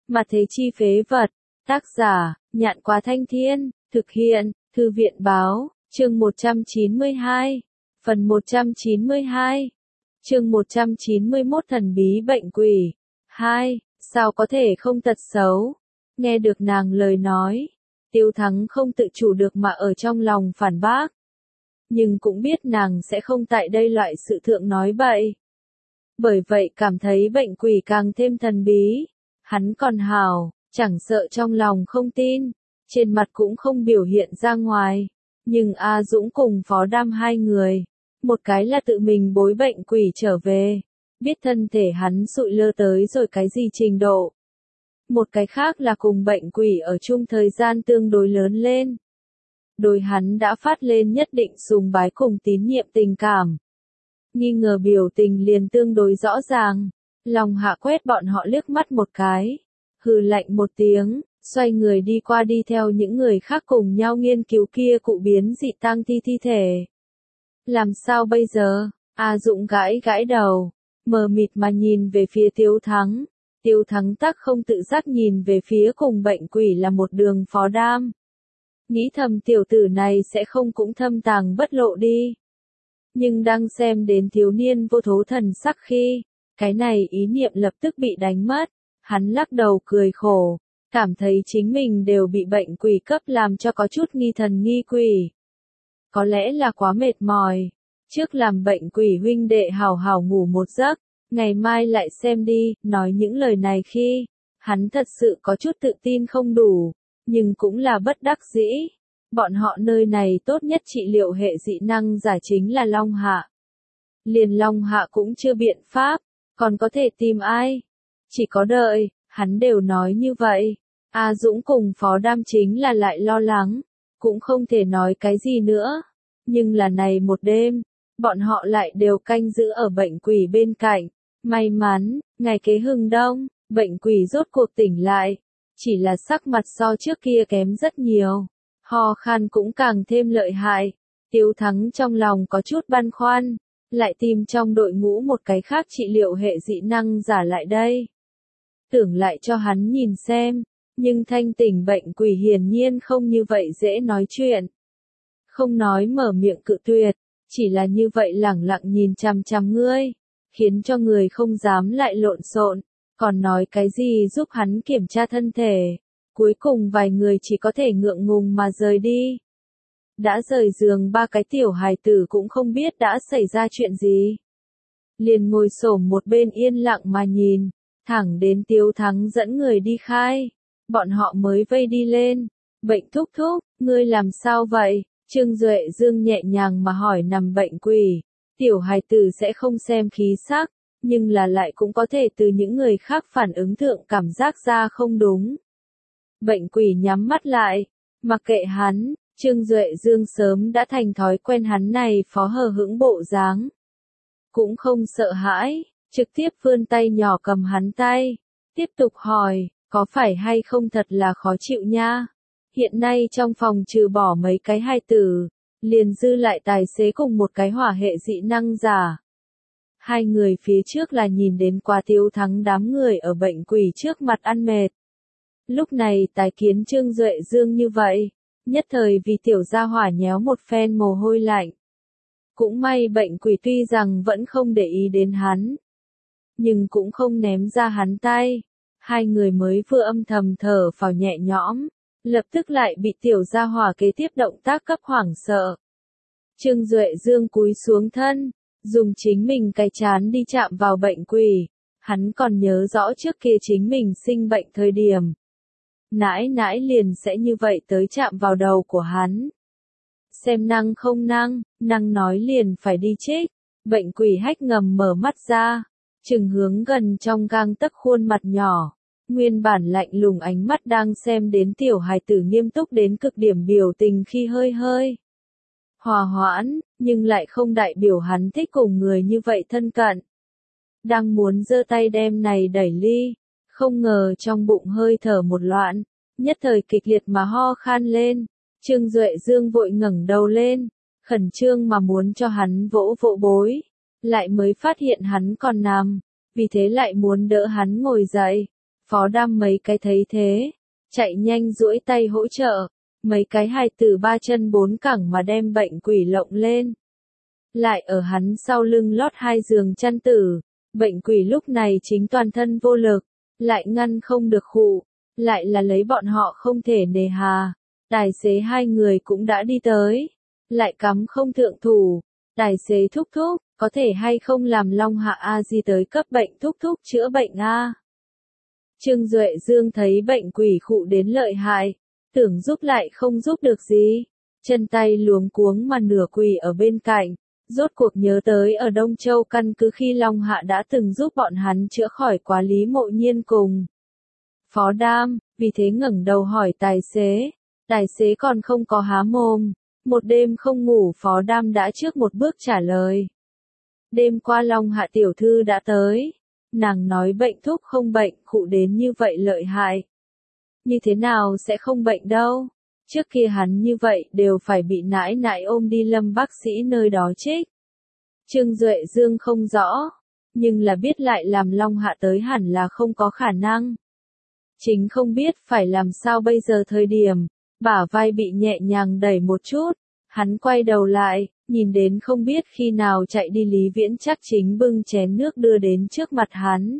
Mà thế chi phế vật. Tác giả, Nhạn Quá Thanh Thiên, thực hiện, Thư viện Báo, chương 192, phần 192, chương 191 thần bí bệnh quỷ. 2. Sao có thể không tật xấu? Nghe được nàng lời nói, Tiêu Thắng không tự chủ được mà ở trong lòng phản bác. Nhưng cũng biết nàng sẽ không tại đây loại sự thượng nói bậy. Bởi vậy cảm thấy bệnh quỷ càng thêm thần bí. Hắn còn hào, chẳng sợ trong lòng không tin, trên mặt cũng không biểu hiện ra ngoài. Nhưng A Dũng cùng Phó Đam hai người, một cái là tự mình bối bệnh quỷ trở về, biết thân thể hắn sụi lơ tới rồi cái gì trình độ. Một cái khác là cùng bệnh quỷ ở chung thời gian tương đối lớn lên. Đối hắn đã phát lên nhất định sùng bái cùng tín nhiệm tình cảm. Nghi ngờ biểu tình liền tương đối rõ ràng. Long Hạ quét bọn họ liếc mắt một cái, hừ lạnh một tiếng, xoay người đi qua đi theo những người khác cùng nhau nghiên cứu kia cụ biến dị tang thi thể. Làm sao bây giờ? A Dũng gãi gãi đầu, mờ mịt mà nhìn về phía Tiêu Thắng. Tiêu Thắng tắc không tự giác nhìn về phía cùng bệnh quỷ là một đường Phó Đam. Nghĩ thầm tiểu tử này sẽ không cũng thâm tàng bất lộ đi. Nhưng đang xem đến thiếu niên vô thố thần sắc khi, cái này ý niệm lập tức bị đánh mất. Hắn lắc đầu cười khổ, cảm thấy chính mình đều bị bệnh quỷ cấp làm cho có chút nghi thần nghi quỷ. Có lẽ là quá mệt mỏi. Trước làm bệnh quỷ huynh đệ hào hào ngủ một giấc, ngày mai lại xem đi. Nói những lời này khi, hắn thật sự có chút tự tin không đủ, nhưng cũng là bất đắc dĩ. Bọn họ nơi này tốt nhất trị liệu hệ dị năng giả chính là Long Hạ. Liền Long Hạ cũng chưa biện pháp, còn có thể tìm ai? Chỉ có đợi, hắn đều nói như vậy. A Dũng cùng Phó Đam chính là lại lo lắng, cũng không thể nói cái gì nữa. Nhưng là này một đêm, bọn họ lại đều canh giữ ở bệnh quỷ bên cạnh. May mắn, ngày kế hừng đông, bệnh quỷ rốt cuộc tỉnh lại. Chỉ là sắc mặt so trước kia kém rất nhiều. Ho khan cũng càng thêm lợi hại. Tiêu Thắng trong lòng có chút băn khoăn, lại tìm trong đội ngũ một cái khác trị liệu hệ dị năng giả lại đây. Tưởng lại cho hắn nhìn xem, nhưng thanh tỉnh bệnh quỷ hiển nhiên không như vậy dễ nói chuyện. Không nói mở miệng cự tuyệt, chỉ là như vậy lẳng lặng nhìn chằm chằm ngươi, khiến cho người không dám lại lộn xộn, còn nói cái gì giúp hắn kiểm tra thân thể. Cuối cùng vài người chỉ có thể ngượng ngùng mà rời đi. Đã rời giường ba cái tiểu hài tử cũng không biết đã xảy ra chuyện gì. Liền ngồi xổm một bên yên lặng mà nhìn, thẳng đến Tiêu Thắng dẫn người đi khai. Bọn họ mới vây đi lên. Bệnh thúc thúc, ngươi làm sao vậy? Trương Duệ Dương nhẹ nhàng mà hỏi nằm bệnh quỷ. Tiểu hài tử sẽ không xem khí sắc, nhưng là lại cũng có thể từ những người khác phản ứng thượng cảm giác ra không đúng. Bệnh quỷ nhắm mắt lại, mặc kệ hắn, Trương Duệ Dương sớm đã thành thói quen hắn này phó hờ hững bộ dáng. Cũng không sợ hãi, trực tiếp vươn tay nhỏ cầm hắn tay, tiếp tục hỏi, có phải hay không thật là khó chịu nha? Hiện nay trong phòng trừ bỏ mấy cái hài tử, liền dư lại tài xế cùng một cái hỏa hệ dị năng giả. Hai người phía trước là nhìn đến qua Tiêu Thắng đám người ở bệnh quỷ trước mặt ăn mệt. Lúc này tái kiến Trương Duệ Dương như vậy, nhất thời vì tiểu gia hỏa nhéo một phen mồ hôi lạnh. Cũng may bệnh quỷ tuy rằng vẫn không để ý đến hắn, nhưng cũng không ném ra hắn tay. Hai người mới vừa âm thầm thở phào nhẹ nhõm, lập tức lại bị tiểu gia hỏa kế tiếp động tác cấp hoảng sợ. Trương Duệ Dương cúi xuống thân, dùng chính mình cái chán đi chạm vào bệnh quỷ. Hắn còn nhớ rõ trước kia chính mình sinh bệnh thời điểm. Nãi nãi liền sẽ như vậy tới chạm vào đầu của hắn. Xem năng không năng, năng nói liền phải đi trích. Bệnh quỷ hách ngầm mở mắt ra, chừng hướng gần trong gang tấc khuôn mặt nhỏ. Nguyên bản lạnh lùng ánh mắt đang xem đến tiểu hài tử nghiêm túc đến cực điểm biểu tình khi hơi hơi hòa hoãn, nhưng lại không đại biểu hắn thích cùng người như vậy thân cận. Đang muốn giơ tay đem này đẩy ly, không ngờ trong bụng hơi thở một loạn, nhất thời kịch liệt mà ho khan lên. Trương Duệ Dương vội ngẩng đầu lên, khẩn trương mà muốn cho hắn vỗ vỗ bối, lại mới phát hiện hắn còn nằm, vì thế lại muốn đỡ hắn ngồi dậy. Phó Đam mấy cái thấy thế, chạy nhanh duỗi tay hỗ trợ, mấy cái hài tử ba chân bốn cẳng mà đem bệnh quỷ lộng lên. Lại ở hắn sau lưng lót hai giường chăn tử, bệnh quỷ lúc này chính toàn thân vô lực, lại ngăn không được khụ, lại là lấy bọn họ không thể nề hà. Tài xế hai người cũng đã đi tới, lại cắm không thượng thủ. Tài xế thúc thúc, có thể hay không làm Long Hạ A Di tới cấp bệnh thúc thúc chữa bệnh a? Trương Duệ Dương thấy bệnh quỷ khụ đến lợi hại, tưởng giúp lại không giúp được gì, chân tay luống cuống mà nửa quỳ ở bên cạnh, rốt cuộc nhớ tới ở Đông Châu căn cứ khi Long Hạ đã từng giúp bọn hắn chữa khỏi quá Lý Mộ Nhiên cùng Phó Đam, vì thế ngẩng đầu hỏi tài xế còn không có há mồm, một đêm không ngủ Phó Đam đã trước một bước trả lời. Đêm qua Long Hạ tiểu thư đã tới, nàng nói bệnh thúc không bệnh khụ đến như vậy lợi hại. Như thế nào sẽ không bệnh đâu, trước kia hắn như vậy đều phải bị nãi nãi ôm đi Lâm bác sĩ nơi đó trích. Trương Duệ Dương không rõ, nhưng là biết lại làm Long Hạ tới hẳn là không có khả năng. Chính không biết phải làm sao bây giờ thời điểm, bả vai bị nhẹ nhàng đẩy một chút, hắn quay đầu lại, nhìn đến không biết khi nào chạy đi Lý Viễn chắc chính bưng chén nước đưa đến trước mặt hắn.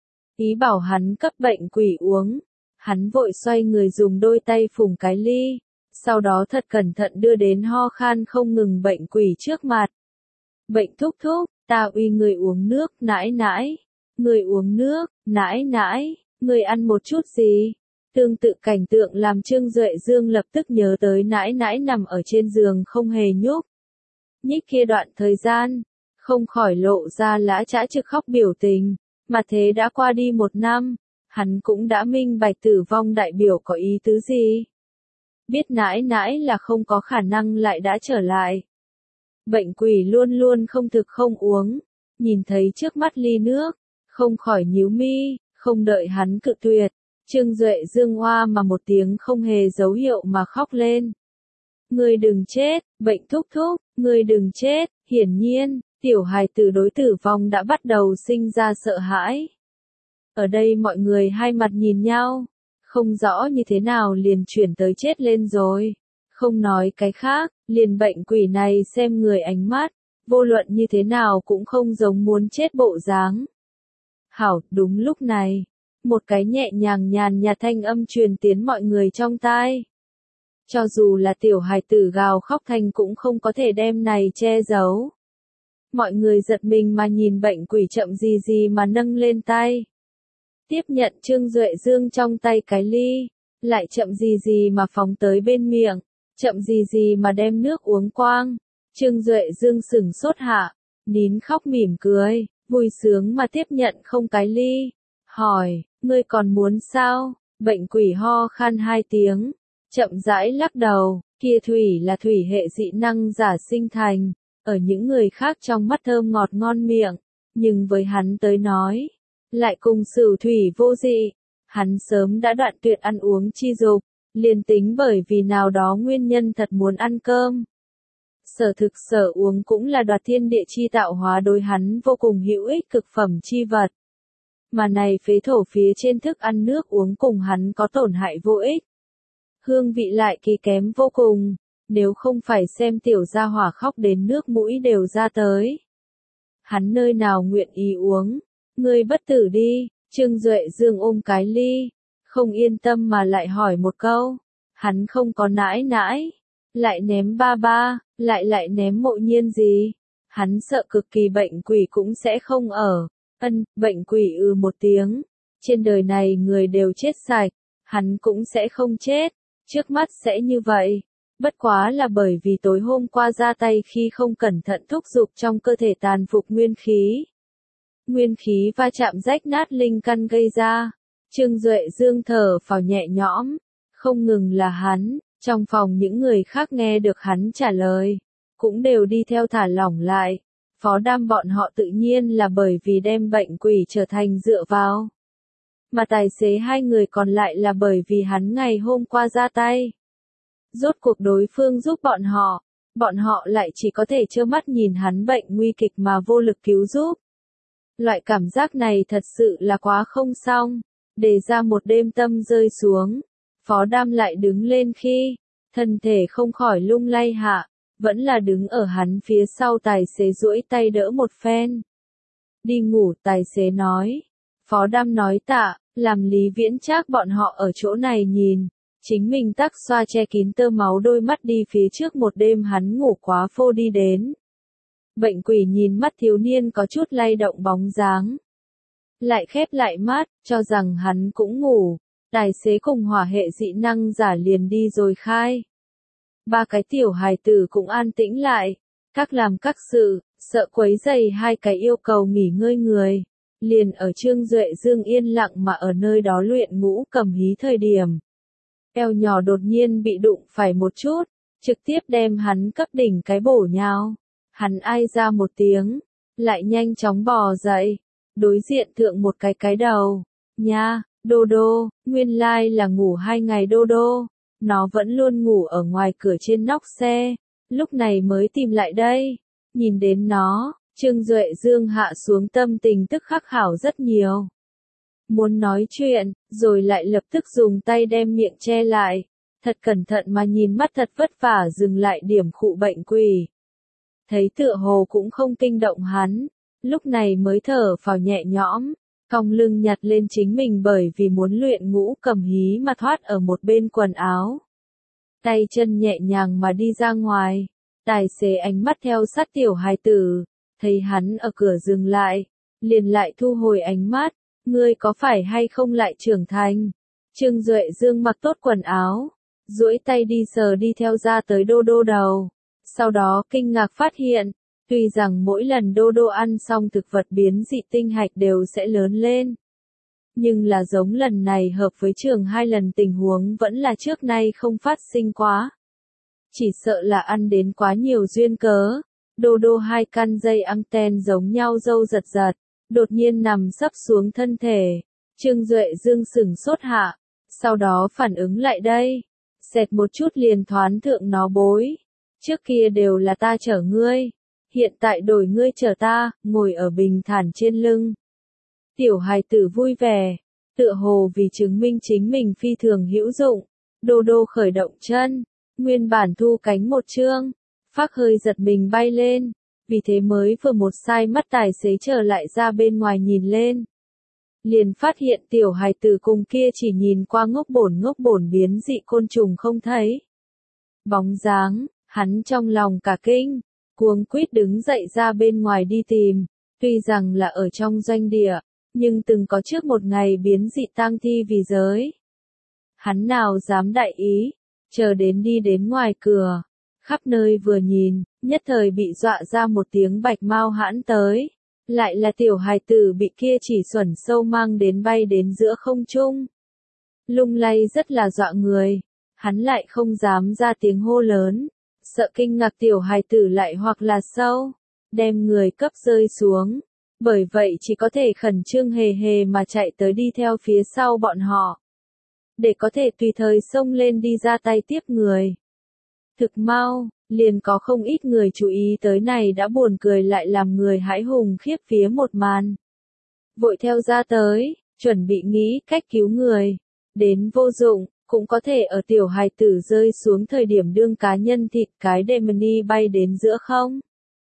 Ý bảo hắn cấp bệnh quỷ uống, hắn vội xoay người dùng đôi tay phủng cái ly, sau đó thật cẩn thận đưa đến ho khan không ngừng bệnh quỷ trước mặt. Bệnh thúc thúc, ta uy người uống nước, nãi nãi, người uống nước, nãi nãi, người ăn một chút gì? Tương tự cảnh tượng làm Trương Duệ Dương lập tức nhớ tới nãi nãi nằm ở trên giường không hề nhúc nhích kia đoạn thời gian, không khỏi lộ ra lã chã trực khóc biểu tình, mà thế đã qua đi 1 năm, hắn cũng đã minh bạch tử vong đại biểu có ý tứ gì. Biết nãi nãi là không có khả năng lại đã trở lại. Bệnh quỷ luôn luôn không thực không uống, nhìn thấy trước mắt ly nước, không khỏi nhíu mi, không đợi hắn cự tuyệt, Trương Duệ Dương hoa mà một tiếng không hề dấu hiệu mà khóc lên. Ngươi đừng chết, bệnh thúc thúc, ngươi đừng chết, hiển nhiên, tiểu hài tử đối tử vong đã bắt đầu sinh ra sợ hãi. Ở đây mọi người hai mặt nhìn nhau, không rõ như thế nào liền chuyển tới chết lên rồi. Không nói cái khác, liền bệnh quỷ này xem người ánh mắt, vô luận như thế nào cũng không giống muốn chết bộ dáng. Hảo, đúng lúc này, một cái nhẹ nhàng nhàn nhạt thanh âm truyền tiến mọi người trong tai. Cho dù là tiểu hài tử gào khóc thanh cũng không có thể đem này che giấu. Mọi người giật mình mà nhìn bệnh quỷ chậm gì gì mà nâng lên tay. Tiếp nhận Trương Duệ Dương trong tay cái ly, lại chậm gì gì mà phóng tới bên miệng, chậm gì gì mà đem nước uống quang. Trương Duệ Dương sửng sốt hạ, nín khóc mỉm cười, vui sướng mà tiếp nhận không cái ly. Hỏi, ngươi còn muốn sao? Bệnh quỷ ho khan 2 tiếng, chậm rãi lắc đầu, kia thủy là thủy hệ dị năng giả sinh thành, ở những người khác trong mắt thơm ngọt ngon miệng, nhưng với hắn tới nói, lại cùng sử thủy vô dị. Hắn sớm đã đoạn tuyệt ăn uống chi dục, liền tính bởi vì nào đó nguyên nhân thật muốn ăn cơm. Sở thực sở uống cũng là đoạt thiên địa chi tạo hóa đối hắn vô cùng hữu ích cực phẩm chi vật. Mà này phế thổ phía trên thức ăn nước uống cùng hắn có tổn hại vô ích. Hương vị lại kỳ kém vô cùng, nếu không phải xem tiểu gia hỏa khóc đến nước mũi đều ra tới. Hắn nơi nào nguyện ý uống, ngươi bất tử đi, Trương Duệ Dương ôm cái ly, không yên tâm mà lại hỏi một câu, hắn không có nãi nãi, lại ném ba ba, lại ném Mộ Nhiên gì, hắn sợ cực kỳ bệnh quỷ cũng sẽ không ở. Bệnh quỷ một tiếng, trên đời này người đều chết sạch, hắn cũng sẽ không chết, trước mắt sẽ như vậy, bất quá là bởi vì tối hôm qua ra tay khi không cẩn thận thúc giục trong cơ thể tàn phục nguyên khí. Nguyên khí va chạm rách nát linh căn gây ra, Trương Duệ Dương thở phào nhẹ nhõm, không ngừng là hắn, trong phòng những người khác nghe được hắn trả lời, cũng đều đi theo thả lỏng lại. Phó Đam bọn họ tự nhiên là bởi vì đem bệnh quỷ trở thành dựa vào. Mà tài xế hai người còn lại là bởi vì hắn ngày hôm qua ra tay. Rốt cuộc đối phương giúp bọn họ lại chỉ có thể trơ mắt nhìn hắn bệnh nguy kịch mà vô lực cứu giúp. Loại cảm giác này thật sự là quá không xong. để ra một đêm tâm rơi xuống. Phó Đam lại đứng lên khi, thân thể không khỏi lung lay hạ, vẫn là đứng ở hắn phía sau tài xế duỗi tay đỡ một phen. Đi ngủ, tài xế nói. Phó Đam nói tạ, làm Lý Viễn Trác bọn họ ở chỗ này nhìn. Chính mình tắc xoa che kín tơ máu đôi mắt đi phía trước một đêm hắn ngủ quá phô đi đến. Bệnh quỷ nhìn mắt thiếu niên có chút lay động bóng dáng. Lại khép lại mắt, cho rằng hắn cũng ngủ. Tài xế cùng hỏa hệ dị năng giả liền đi rồi khai. Ba cái tiểu hài tử cũng an tĩnh lại. Các làm các sự, sợ quấy rầy hai cái yêu cầu nghỉ ngơi người. Liền ở Trương Duệ Dương yên lặng mà ở nơi đó luyện ngũ cầm hí thời điểm. Eo nhỏ đột nhiên bị đụng phải một chút, trực tiếp đem hắn cấp đỉnh cái bổ nhào. Hắn ai ra một tiếng, lại nhanh chóng bò dậy, đối diện thượng một cái đầu. Nha, Đô Đô, nguyên lai là ngủ 2 ngày Đô Đô, nó vẫn luôn ngủ ở ngoài cửa trên nóc xe, lúc này mới tìm lại đây. Nhìn đến nó, Trương Duệ Dương hạ xuống tâm tình tức khắc hảo rất nhiều. Muốn nói chuyện, rồi lại lập tức dùng tay đem miệng che lại, thật cẩn thận mà nhìn mắt thật vất vả dừng lại điểm khụ bệnh quỷ. Thấy tựa hồ cũng không kinh động hắn, lúc này mới thở phào nhẹ nhõm, cong lưng nhặt lên chính mình bởi vì muốn luyện ngũ cầm hí mà thoát ở một bên quần áo. Tay chân nhẹ nhàng mà đi ra ngoài, tài xế ánh mắt theo sát tiểu hài tử, thấy hắn ở cửa dừng lại, liền lại thu hồi ánh mắt, ngươi có phải hay không lại trưởng thành. Trương Duệ Dương mặc tốt quần áo, duỗi tay đi sờ đi theo ra tới Đô Đô đầu, sau đó kinh ngạc phát hiện, tuy rằng mỗi lần Đô Đô ăn xong thực vật biến dị tinh hạch đều sẽ lớn lên. Nhưng là giống lần này hợp với trường 2 lần tình huống vẫn là trước nay không phát sinh quá. Chỉ sợ là ăn đến quá nhiều duyên cớ, Đô Đô 2 căn dây anten giống nhau râu giật giật, đột nhiên nằm sấp xuống thân thể. Trương Duệ Dương sửng sốt hạ, sau đó phản ứng lại đây, xẹt một chút liền thoán thượng nó bối. Trước kia đều là ta chở ngươi, hiện tại đổi ngươi chở ta, ngồi ở bình thản trên lưng. Tiểu hài tử vui vẻ, tựa hồ vì chứng minh chính mình phi thường hữu dụng. Đô Đô khởi động chân, nguyên bản thu cánh một chương, phác hơi giật mình bay lên, vì thế mới vừa một sai mắt tài xế trở lại ra bên ngoài nhìn lên. Liền phát hiện tiểu hài tử cùng kia chỉ nhìn qua ngốc bổn biến dị côn trùng không thấy. Bóng dáng, hắn trong lòng cả kinh, cuống quýt đứng dậy ra bên ngoài đi tìm, tuy rằng là ở trong doanh địa, nhưng từng có trước một ngày biến dị tang thi vì giới. Hắn nào dám đại ý, chờ đến đi đến ngoài cửa, khắp nơi vừa nhìn, nhất thời bị dọa ra một tiếng bạch mau hãn tới. Lại là tiểu hài tử bị kia chỉ xuẩn sâu mang đến bay đến giữa không trung. Lung lay rất là dọa người, hắn lại không dám ra tiếng hô lớn, sợ kinh ngạc tiểu hài tử lại hoặc là sâu, đem người cấp rơi xuống. Bởi vậy chỉ có thể khẩn trương hề hề mà chạy tới đi theo phía sau bọn họ. Để có thể tùy thời xông lên đi ra tay tiếp người. Thực mau, liền có không ít người chú ý tới này đã buồn cười lại làm người hãi hùng khiếp vía một màn. Vội theo ra tới, chuẩn bị nghĩ cách cứu người. Đến vô dụng, cũng có thể ở tiểu hài tử rơi xuống thời điểm đương cá nhân thịt cái Demony bay đến giữa không.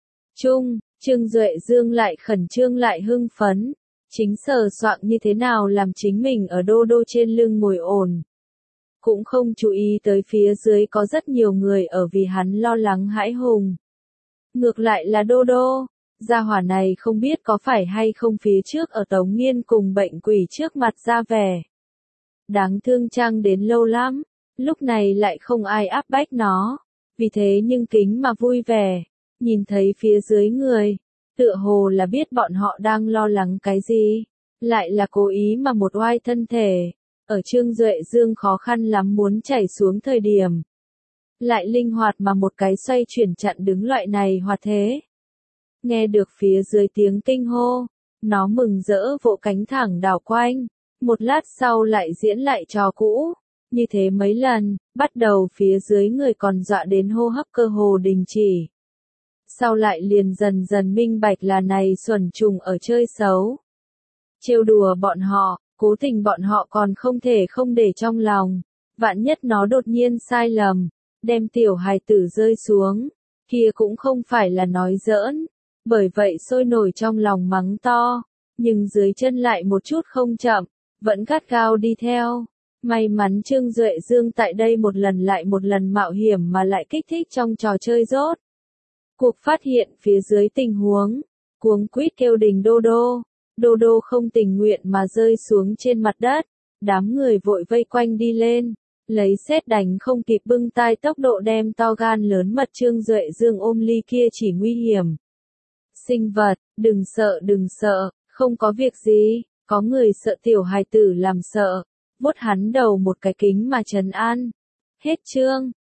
Trương Duệ Dương lại khẩn trương lại hưng phấn, chính sờ soạng như thế nào làm chính mình ở Đô Đô trên lưng ngồi ổn. Cũng không chú ý tới phía dưới có rất nhiều người ở vì hắn lo lắng hãi hùng. Ngược lại là Đô Đô, gia hỏa này không biết có phải hay không phía trước ở Tống Nghiên cùng bệnh quỷ trước mặt ra vẻ. Đáng thương chăng đến lâu lắm, lúc này lại không ai áp bách nó, vì thế nhưng kính mà vui vẻ, nhìn thấy phía dưới người, tựa hồ là biết bọn họ đang lo lắng cái gì, lại là cố ý mà một oai thân thể. Ở Trương Duệ Dương khó khăn lắm muốn chảy xuống thời điểm. Lại linh hoạt mà một cái xoay chuyển chặn đứng loại này hoạt thế. Nghe được phía dưới tiếng kinh hô, nó mừng rỡ vỗ cánh thẳng đảo quanh. Một lát sau lại diễn lại trò cũ. Như thế mấy lần, bắt đầu phía dưới người còn dọa đến hô hấp cơ hồ đình chỉ. Sau lại liền dần dần minh bạch là này xuẩn trùng ở chơi xấu. Trêu đùa bọn họ. Cố tình bọn họ còn không thể không để trong lòng. Vạn nhất nó đột nhiên sai lầm, đem tiểu hài tử rơi xuống, kia cũng không phải là nói giỡn. Bởi vậy sôi nổi trong lòng mắng to, nhưng dưới chân lại một chút không chậm, vẫn gắt gao đi theo. May mắn Trương Duệ Dương tại đây một lần lại một lần mạo hiểm mà lại kích thích trong trò chơi rốt. Cuộc phát hiện phía dưới tình huống, cuống quýt kêu đình đô đô. Đô đô không tình nguyện mà rơi xuống trên mặt đất, đám người vội vây quanh đi lên, lấy sét đánh không kịp bưng tai tốc độ đem to gan lớn mật Trương Duệ Dương ôm ly kia chỉ nguy hiểm. Sinh vật, đừng sợ, không có việc gì, có người sợ tiểu hài tử làm sợ, vuốt hắn đầu một cái kính mà trấn an. Hết chương.